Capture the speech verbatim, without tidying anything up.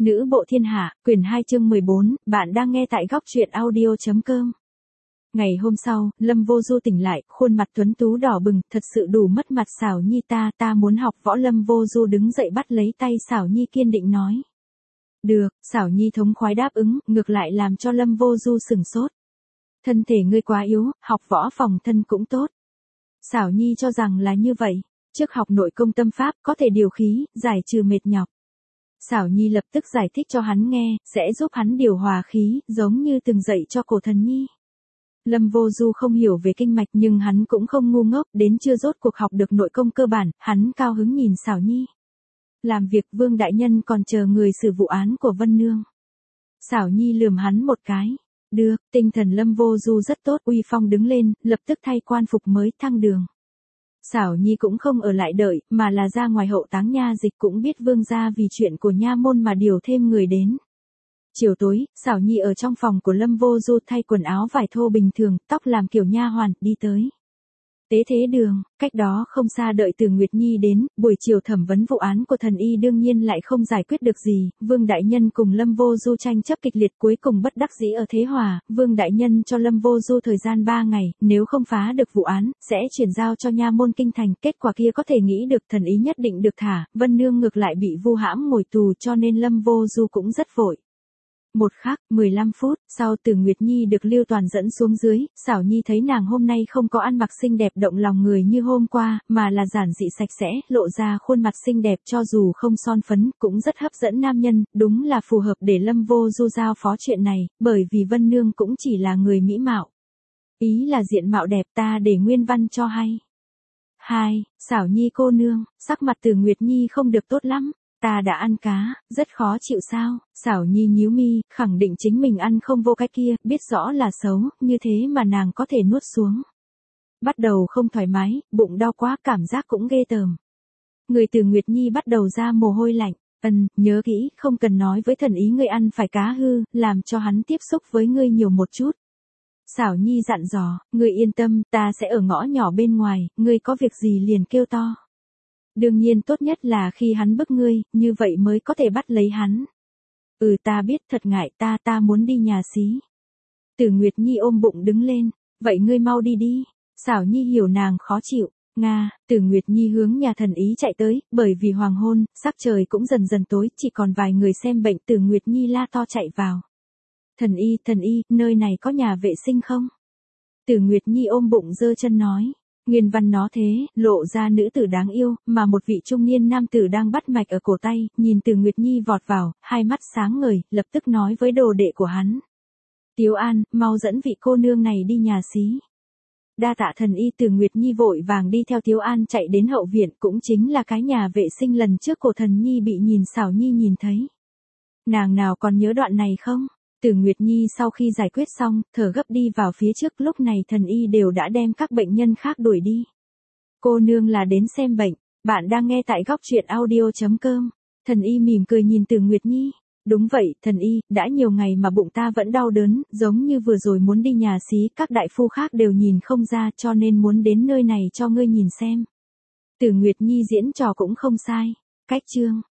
Nữ bộ thiên hạ, quyển hai chương mười bốn, bạn đang nghe tại góc truyện audio.com. Ngày hôm sau, Lâm Vô Du tỉnh lại, khuôn mặt tuấn tú đỏ bừng, thật sự đủ mất mặt. Xảo Nhi, ta, ta muốn học võ. Lâm Vô Du đứng dậy bắt lấy tay Xảo Nhi kiên định nói. Được, Xảo Nhi thống khoái đáp ứng, ngược lại làm cho Lâm Vô Du sửng sốt. Thân thể ngươi quá yếu, học võ phòng thân cũng tốt. Xảo Nhi cho rằng là như vậy, trước học nội công tâm pháp có thể điều khí, giải trừ mệt nhọc. Xảo Nhi lập tức giải thích cho hắn nghe, sẽ giúp hắn điều hòa khí, giống như từng dạy cho Cổ Thần Nhi. Lâm Vô Du không hiểu về kinh mạch nhưng hắn cũng không ngu ngốc, đến chưa rốt cuộc học được nội công cơ bản, hắn cao hứng nhìn Xảo Nhi. Làm việc, Vương đại nhân còn chờ người xử vụ án của Vân Nương. Xảo Nhi lườm hắn một cái. Được, tinh thần Lâm Vô Du rất tốt, uy phong đứng lên, lập tức thay quan phục mới thăng đường. Xảo Nhi cũng không ở lại đợi, mà là ra ngoài hậu táng nha dịch, cũng biết Vương gia vì chuyện của nha môn mà điều thêm người đến. Chiều tối, Xảo Nhi ở trong phòng của Lâm Vô Du thay quần áo vải thô bình thường, tóc làm kiểu nha hoàn, đi tới Tế Thế Đường, cách đó không xa đợi Từ Nguyệt Nhi đến. Buổi chiều thẩm vấn vụ án của thần y đương nhiên lại không giải quyết được gì, Vương đại nhân cùng Lâm Vô Du tranh chấp kịch liệt, cuối cùng bất đắc dĩ ở Thế Hòa. Vương đại nhân cho Lâm Vô Du thời gian ba ngày, nếu không phá được vụ án, sẽ chuyển giao cho nha môn kinh thành. Kết quả kia có thể nghĩ được, thần ý nhất định được thả, Vân Nương ngược lại bị vu hãm ngồi tù, cho nên Lâm Vô Du cũng rất vội. Một khắc, mười lăm phút sau, Từ Nguyệt Nhi được Lưu Toàn dẫn xuống dưới. Xảo Nhi thấy nàng hôm nay không có ăn mặc xinh đẹp động lòng người như hôm qua, mà là giản dị sạch sẽ, lộ ra khuôn mặt xinh đẹp cho dù không son phấn, cũng rất hấp dẫn nam nhân, đúng là phù hợp để Lâm Vô Du giao phó chuyện này, bởi vì Vân Nương cũng chỉ là người mỹ mạo. Ý là diện mạo đẹp, ta để nguyên văn cho hay. Hai, Xảo Nhi cô nương, sắc mặt Từ Nguyệt Nhi không được tốt lắm. Ta đã ăn cá, rất khó chịu sao? Xảo Nhi nhíu mi, khẳng định chính mình ăn không vô cái kia, biết rõ là xấu, như thế mà nàng có thể nuốt xuống. Bắt đầu không thoải mái, bụng đau quá, cảm giác cũng ghê tởm. Người Từ Nguyệt Nhi bắt đầu ra mồ hôi lạnh. Ân, nhớ kỹ, không cần nói với thần ý ngươi ăn phải cá hư, làm cho hắn tiếp xúc với ngươi nhiều một chút. Xảo Nhi dặn dò, ngươi yên tâm, ta sẽ ở ngõ nhỏ bên ngoài, ngươi có việc gì liền kêu to. Đương nhiên tốt nhất là khi hắn bức ngươi, như vậy mới có thể bắt lấy hắn. Ừ, ta biết, thật ngại, ta ta muốn đi nhà xí. Từ Nguyệt Nhi ôm bụng đứng lên, vậy ngươi mau đi đi. Xảo Nhi hiểu nàng khó chịu. Nga, Từ Nguyệt Nhi hướng nhà thần ý chạy tới, bởi vì hoàng hôn, sắc trời cũng dần dần tối, chỉ còn vài người xem bệnh. Từ Nguyệt Nhi la to chạy vào. Thần y, thần y, nơi này có nhà vệ sinh không? Từ Nguyệt Nhi ôm bụng giơ chân nói. Nguyên văn nó thế, lộ ra nữ tử đáng yêu, mà một vị trung niên nam tử đang bắt mạch ở cổ tay, nhìn Từ Nguyệt Nhi vọt vào, hai mắt sáng ngời, lập tức nói với đồ đệ của hắn. Tiếu An, mau dẫn vị cô nương này đi nhà xí. Đa tạ thần y. Từ Nguyệt Nhi vội vàng đi theo Tiếu An chạy đến hậu viện, cũng chính là cái nhà vệ sinh lần trước Cổ Thần Nhi bị nhìn Xảo Nhi nhìn thấy. Nàng nào còn nhớ đoạn này không? Từ Nguyệt Nhi sau khi giải quyết xong, thở gấp đi vào phía trước, lúc này thần y đều đã đem các bệnh nhân khác đuổi đi. Cô nương là đến xem bệnh, bạn đang nghe tại góc truyện audio.com. Thần y mỉm cười nhìn Từ Nguyệt Nhi. Đúng vậy, thần y, đã nhiều ngày mà bụng ta vẫn đau đớn, giống như vừa rồi muốn đi nhà xí, các đại phu khác đều nhìn không ra, cho nên muốn đến nơi này cho ngươi nhìn xem. Từ Nguyệt Nhi diễn trò cũng không sai. Cách chương